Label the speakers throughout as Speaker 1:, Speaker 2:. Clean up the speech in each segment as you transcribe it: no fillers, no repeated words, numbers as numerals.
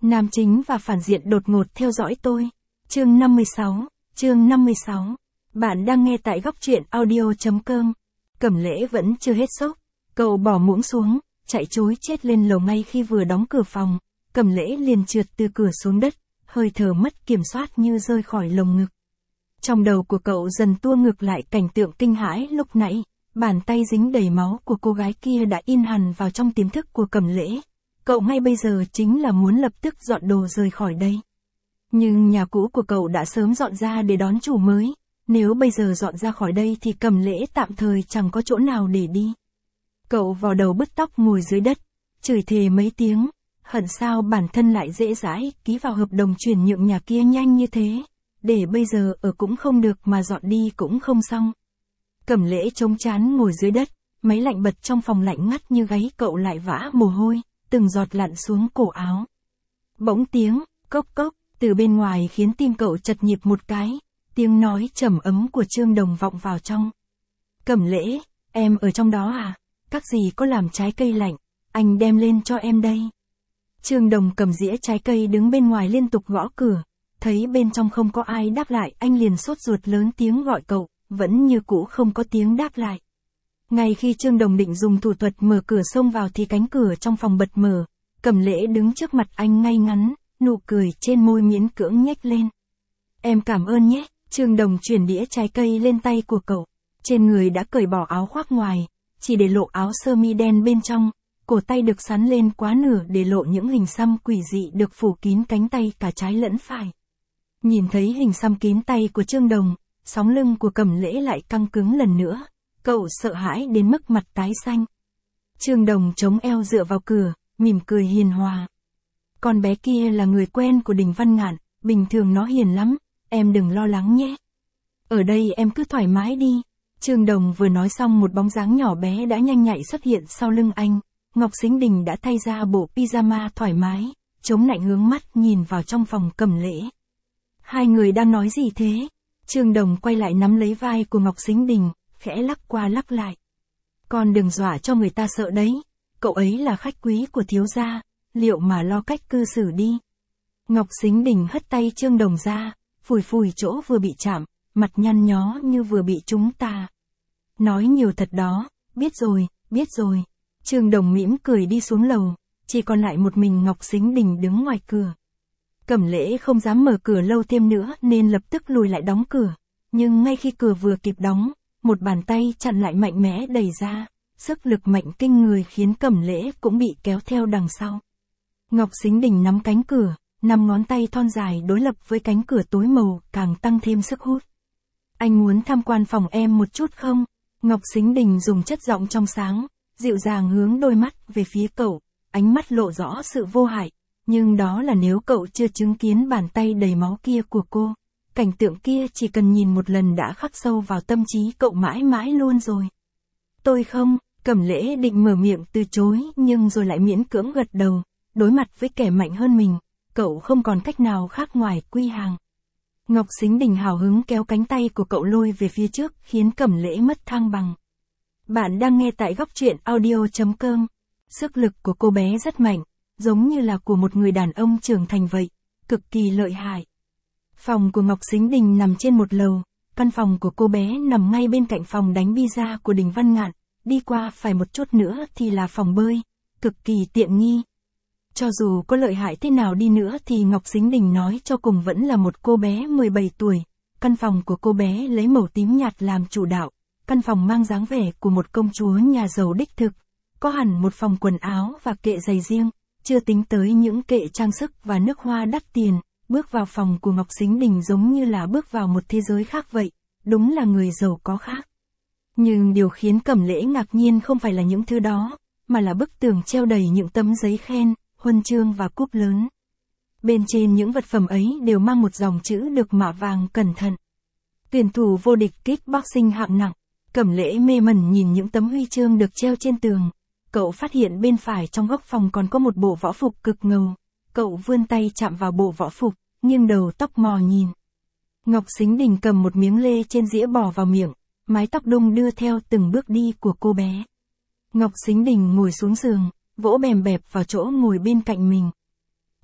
Speaker 1: Nam chính và phản diện đột ngột theo dõi tôi. Chương 56. Bạn đang nghe tại góc truyện audio.com. Cẩm Lễ vẫn chưa hết sốc. Cậu bỏ muỗng xuống, chạy trối chết lên lầu ngay khi vừa đóng cửa phòng. Cẩm Lễ liền trượt từ cửa xuống đất, hơi thở mất kiểm soát như rơi khỏi lồng ngực. Trong đầu của cậu dần tua ngược lại cảnh tượng kinh hãi lúc nãy. Bàn tay dính đầy máu của cô gái kia đã in hằn vào trong tiềm thức của Cẩm Lễ. Cậu ngay bây giờ chính là muốn lập tức dọn đồ rời khỏi đây. Nhưng nhà cũ của cậu đã sớm dọn ra để đón chủ mới. Nếu bây giờ dọn ra khỏi đây thì Cẩm Lễ tạm thời chẳng có chỗ nào để đi. Cậu vò đầu bứt tóc ngồi dưới đất, chửi thề mấy tiếng, hận sao bản thân lại dễ dãi ký vào hợp đồng chuyển nhượng nhà kia nhanh như thế. Để bây giờ ở cũng không được mà dọn đi cũng không xong. Cẩm Lễ chống trán ngồi dưới đất, máy lạnh bật trong phòng lạnh ngắt như gáy cậu lại vã mồ hôi, từng giọt lặn xuống cổ áo. Bỗng tiếng, cốc cốc, từ bên ngoài khiến tim cậu chật nhịp một cái, tiếng nói trầm ấm của Trương Đồng vọng vào trong. Cẩm Lễ, em ở trong đó à? Các gì có làm trái cây lạnh, anh đem lên cho em đây. Trương Đồng cầm dĩa trái cây đứng bên ngoài liên tục gõ cửa, thấy bên trong không có ai đáp lại anh liền sốt ruột lớn tiếng gọi cậu, vẫn như cũ không có tiếng đáp lại. Ngay khi Trương Đồng định dùng thủ thuật mở cửa xông vào thì cánh cửa trong phòng bật mở, Cẩm Lễ đứng trước mặt anh ngay ngắn, nụ cười trên môi miễn cưỡng nhếch lên. Em cảm ơn nhé, Trương Đồng chuyển đĩa trái cây lên tay của cậu. Trên người đã cởi bỏ áo khoác ngoài, chỉ để lộ áo sơ mi đen bên trong, cổ tay được xắn lên quá nửa để lộ những hình xăm quỷ dị được phủ kín cánh tay cả trái lẫn phải. Nhìn thấy hình xăm kín tay của Trương Đồng, sóng lưng của Cẩm Lễ lại căng cứng lần nữa, cậu sợ hãi đến mức mặt tái xanh. Trương Đồng chống eo dựa vào cửa, mỉm cười hiền hòa. Con bé kia là người quen của Đình Văn Ngạn, bình thường nó hiền lắm, em đừng lo lắng nhé. Ở đây em cứ thoải mái đi. Trương Đồng vừa nói xong một bóng dáng nhỏ bé đã nhanh nhạy xuất hiện sau lưng anh. Ngọc Sính Đình đã thay ra bộ pyjama thoải mái, chống lạnh hướng mắt nhìn vào trong phòng Cẩm Lễ. Hai người đang nói gì thế? Trương Đồng quay lại nắm lấy vai của Ngọc Sính Đình, khẽ lắc qua lắc lại. Con đừng dọa cho người ta sợ đấy, cậu ấy là khách quý của thiếu gia, liệu mà lo cách cư xử đi. Ngọc Sính Đình hất tay Trương Đồng ra, phủi phủi chỗ vừa bị chạm, mặt nhăn nhó như vừa bị trúng tà. Nói nhiều thật đó, biết rồi. Trương Đồng mỉm cười đi xuống lầu, chỉ còn lại một mình Ngọc Sính Đình đứng ngoài cửa. Cẩm Lễ không dám mở cửa lâu thêm nữa nên lập tức lùi lại đóng cửa, nhưng ngay khi cửa vừa kịp đóng, một bàn tay chặn lại mạnh mẽ đẩy ra, sức lực mạnh kinh người khiến Cẩm Lễ cũng bị kéo theo đằng sau. Ngọc Sính Đình nắm cánh cửa, 5 ngón tay thon dài đối lập với cánh cửa tối màu càng tăng thêm sức hút. Anh muốn tham quan phòng em một chút không? Ngọc Sính Đình dùng chất giọng trong sáng, dịu dàng hướng đôi mắt về phía cậu, ánh mắt lộ rõ sự vô hại. Nhưng đó là nếu cậu chưa chứng kiến bàn tay đầy máu kia của cô. Cảnh tượng kia chỉ cần nhìn một lần đã khắc sâu vào tâm trí cậu mãi mãi luôn rồi. Tôi không, Cẩm Lễ định mở miệng từ chối nhưng rồi lại miễn cưỡng gật đầu. Đối mặt với kẻ mạnh hơn mình, cậu không còn cách nào khác ngoài quy hàng. Ngọc Sính Đình hào hứng kéo cánh tay của cậu lôi về phía trước khiến Cẩm Lễ mất thăng bằng. Bạn đang nghe tại góc truyện audio.com. Sức lực của cô bé rất mạnh, giống như là của một người đàn ông trưởng thành vậy, cực kỳ lợi hại. Phòng của Ngọc Sính Đình nằm trên một lầu, căn phòng của cô bé nằm ngay bên cạnh phòng đánh pizza của Đình Văn Ngạn, đi qua phải một chút nữa thì là phòng bơi, cực kỳ tiện nghi. Cho dù có lợi hại thế nào đi nữa thì Ngọc Sính Đình nói cho cùng vẫn là một cô bé 17 tuổi, căn phòng của cô bé lấy màu tím nhạt làm chủ đạo, căn phòng mang dáng vẻ của một công chúa nhà giàu đích thực, có hẳn một phòng quần áo và kệ giày riêng. Chưa tính tới những kệ trang sức và nước hoa đắt tiền, bước vào phòng của Ngọc Sính Đình giống như là bước vào một thế giới khác vậy, đúng là người giàu có khác. Nhưng điều khiến Cẩm Lễ ngạc nhiên không phải là những thứ đó, mà là bức tường treo đầy những tấm giấy khen, huân chương và cúp lớn. Bên trên những vật phẩm ấy đều mang một dòng chữ được mạ vàng cẩn thận. Tuyển thủ vô địch kickboxing hạng nặng, Cẩm Lễ mê mẩn nhìn những tấm huy chương được treo trên tường. Cậu phát hiện bên phải trong góc phòng còn có một bộ võ phục cực ngầu. Cậu vươn tay chạm vào bộ võ phục, nghiêng đầu tóc mò nhìn. Ngọc Sính Đình cầm một miếng lê trên dĩa bỏ vào miệng, mái tóc đung đưa theo từng bước đi của cô bé. Ngọc Sính Đình ngồi xuống giường, vỗ bèm bẹp vào chỗ ngồi bên cạnh mình.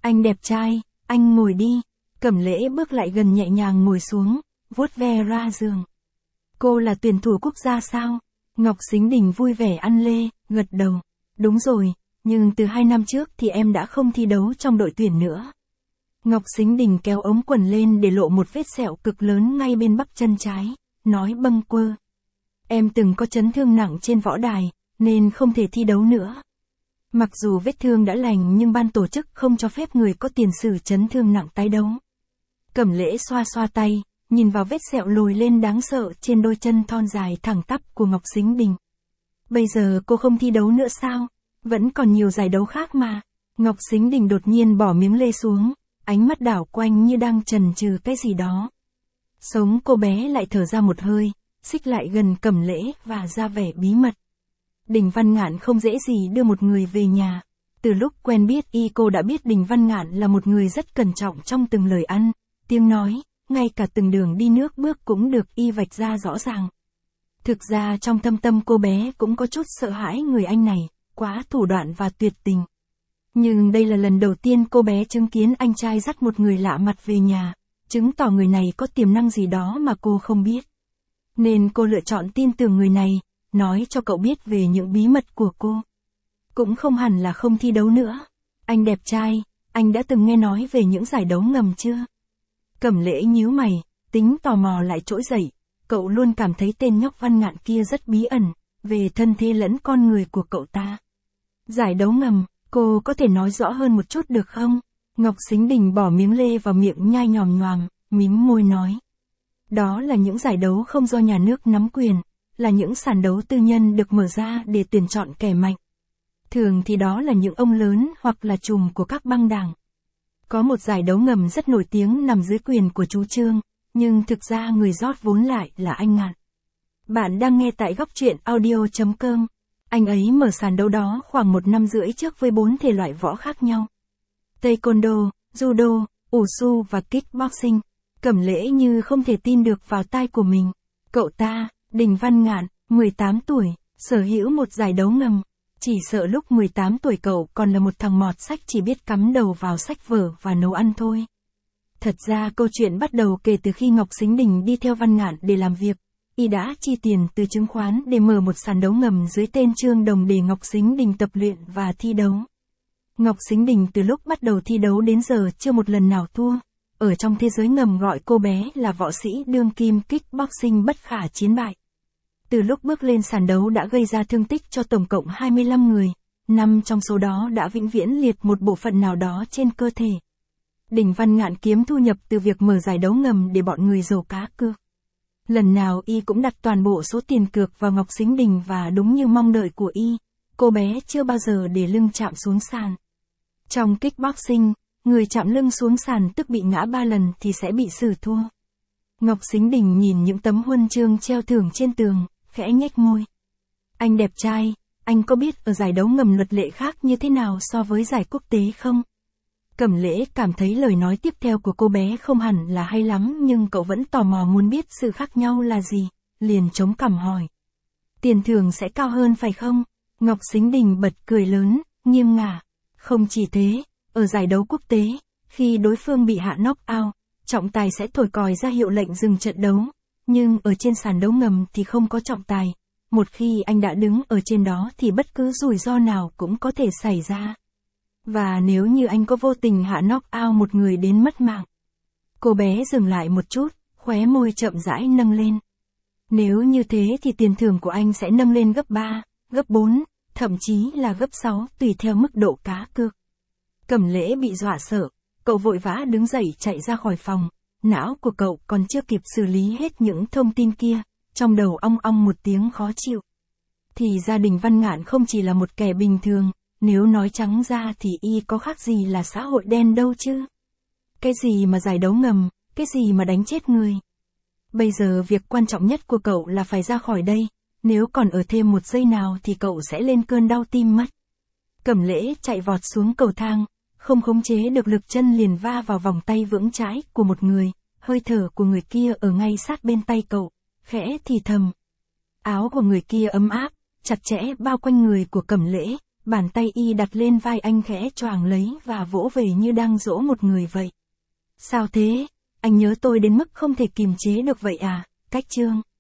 Speaker 1: Anh đẹp trai, anh ngồi đi. Cẩm Lễ bước lại gần nhẹ nhàng ngồi xuống, vuốt ve ra giường. Cô là tuyển thủ quốc gia sao? Ngọc Sính Đình vui vẻ ăn lê, gật đầu. Đúng rồi, nhưng từ 2 năm trước thì em đã không thi đấu trong đội tuyển nữa. Ngọc Sính Đình kéo ống quần lên để lộ một vết sẹo cực lớn ngay bên bắp chân trái, nói bâng quơ. Em từng có chấn thương nặng trên võ đài, nên không thể thi đấu nữa. Mặc dù vết thương đã lành nhưng ban tổ chức không cho phép người có tiền sử chấn thương nặng tái đấu. Cẩm Lễ xoa xoa tay, nhìn vào vết sẹo lồi lên đáng sợ trên đôi chân thon dài thẳng tắp của Ngọc Sính Đình. Bây giờ cô không thi đấu nữa sao? Vẫn còn nhiều giải đấu khác mà. Ngọc Sính Đình đột nhiên bỏ miếng lê xuống, ánh mắt đảo quanh như đang chần chừ cái gì đó. Sống cô bé lại thở ra một hơi, xích lại gần Cẩm Lễ và ra vẻ bí mật. Đình Văn Ngạn không dễ gì đưa một người về nhà. Từ lúc quen biết y cô đã biết Đình Văn Ngạn là một người rất cẩn trọng trong từng lời ăn, tiếng nói, ngay cả từng đường đi nước bước cũng được y vạch ra rõ ràng. Thực ra trong thâm tâm cô bé cũng có chút sợ hãi người anh này, quá thủ đoạn và tuyệt tình. Nhưng đây là lần đầu tiên cô bé chứng kiến anh trai dắt một người lạ mặt về nhà, chứng tỏ người này có tiềm năng gì đó mà cô không biết. Nên cô lựa chọn tin tưởng người này, nói cho cậu biết về những bí mật của cô. Cũng không hẳn là không thi đấu nữa. Anh đẹp trai, anh đã từng nghe nói về những giải đấu ngầm chưa? Cẩm Lễ nhíu mày, tính tò mò lại trỗi dậy. Cậu luôn cảm thấy tên nhóc Văn Ngạn kia rất bí ẩn, về thân thế lẫn con người của cậu ta. Giải đấu ngầm, cô có thể nói rõ hơn một chút được không? Ngọc Sính Đình bỏ miếng lê vào miệng nhai nhòm nhòm, mím môi nói. Đó là những giải đấu không do nhà nước nắm quyền, là những sàn đấu tư nhân được mở ra để tuyển chọn kẻ mạnh. Thường thì đó là những ông lớn hoặc là trùm của các băng đảng. Có một giải đấu ngầm rất nổi tiếng nằm dưới quyền của chú Trương, nhưng thực ra người rót vốn lại là anh Ngạn. Bạn đang nghe tại góc truyện audio.com. Anh ấy mở sàn đấu đó khoảng 1 năm rưỡi trước với 4 thể loại võ khác nhau. Taekwondo, Judo, Wushu và Kickboxing. Cẩm Lễ như không thể tin được vào tai của mình. Cậu ta, Đình Văn Ngạn, 18 tuổi, sở hữu một giải đấu ngầm. Chỉ sợ lúc 18 tuổi cậu còn là một thằng mọt sách chỉ biết cắm đầu vào sách vở và nấu ăn thôi. Thật ra câu chuyện bắt đầu kể từ khi Ngọc Sính Đình đi theo Văn Ngạn để làm việc. Y đã chi tiền từ chứng khoán để mở một sàn đấu ngầm dưới tên Trương Đồng để Ngọc Sính Đình tập luyện và thi đấu. Ngọc Sính Đình từ lúc bắt đầu thi đấu đến giờ chưa một lần nào thua. Ở trong thế giới ngầm gọi cô bé là võ sĩ đương kim kickboxing bất khả chiến bại. Từ lúc bước lên sàn đấu đã gây ra thương tích cho tổng cộng 25 người, 5 trong số đó đã vĩnh viễn liệt một bộ phận nào đó trên cơ thể. Đình Văn Ngạn kiếm thu nhập từ việc mở giải đấu ngầm để bọn người giàu cá cược. Lần nào y cũng đặt toàn bộ số tiền cược vào Ngọc Sính Đình và đúng như mong đợi của y, cô bé chưa bao giờ để lưng chạm xuống sàn. Trong kickboxing, người chạm lưng xuống sàn tức bị ngã 3 lần thì sẽ bị xử thua. Ngọc Sính Đình nhìn những tấm huân chương treo thưởng trên tường, khẽ nhếch môi. Anh đẹp trai, anh có biết ở giải đấu ngầm luật lệ khác như thế nào so với giải quốc tế không? Cẩm Lễ cảm thấy lời nói tiếp theo của cô bé không hẳn là hay lắm nhưng cậu vẫn tò mò muốn biết sự khác nhau là gì, liền chống cằm hỏi. Tiền thưởng sẽ cao hơn phải không? Ngọc Sính Đình bật cười lớn, nghiêng ngả. Không chỉ thế, ở giải đấu quốc tế, khi đối phương bị hạ knock out, trọng tài sẽ thổi còi ra hiệu lệnh dừng trận đấu. Nhưng ở trên sàn đấu ngầm thì không có trọng tài. Một khi anh đã đứng ở trên đó thì bất cứ rủi ro nào cũng có thể xảy ra. Và nếu như anh có vô tình hạ knock out một người đến mất mạng. Cô bé dừng lại một chút, khóe môi chậm rãi nâng lên. Nếu như thế thì tiền thưởng của anh sẽ nâng lên gấp 3, gấp 4, thậm chí là gấp 6 tùy theo mức độ cá cược. Cẩm Lễ bị dọa sợ, cậu vội vã đứng dậy chạy ra khỏi phòng. Não của cậu còn chưa kịp xử lý hết những thông tin kia, trong đầu ong ong một tiếng khó chịu. Thì gia đình Văn Ngạn không chỉ là một kẻ bình thường, nếu nói trắng ra thì y có khác gì là xã hội đen đâu chứ. Cái gì mà giải đấu ngầm, cái gì mà đánh chết người. Bây giờ việc quan trọng nhất của cậu là phải ra khỏi đây, nếu còn ở thêm một giây nào thì cậu sẽ lên cơn đau tim mất. Cẩm Lễ chạy vọt xuống cầu thang, không khống chế được lực chân liền va vào vòng tay vững chãi của một người, hơi thở của người kia ở ngay sát bên tay cậu, khẽ thì thầm. Áo của người kia ấm áp, chặt chẽ bao quanh người của Cẩm Lễ, Bàn tay y đặt lên vai anh khẽ choàng lấy và vỗ về như đang dỗ một người vậy. Sao thế? Anh nhớ tôi đến mức không thể kìm chế được vậy à? Cách Trương.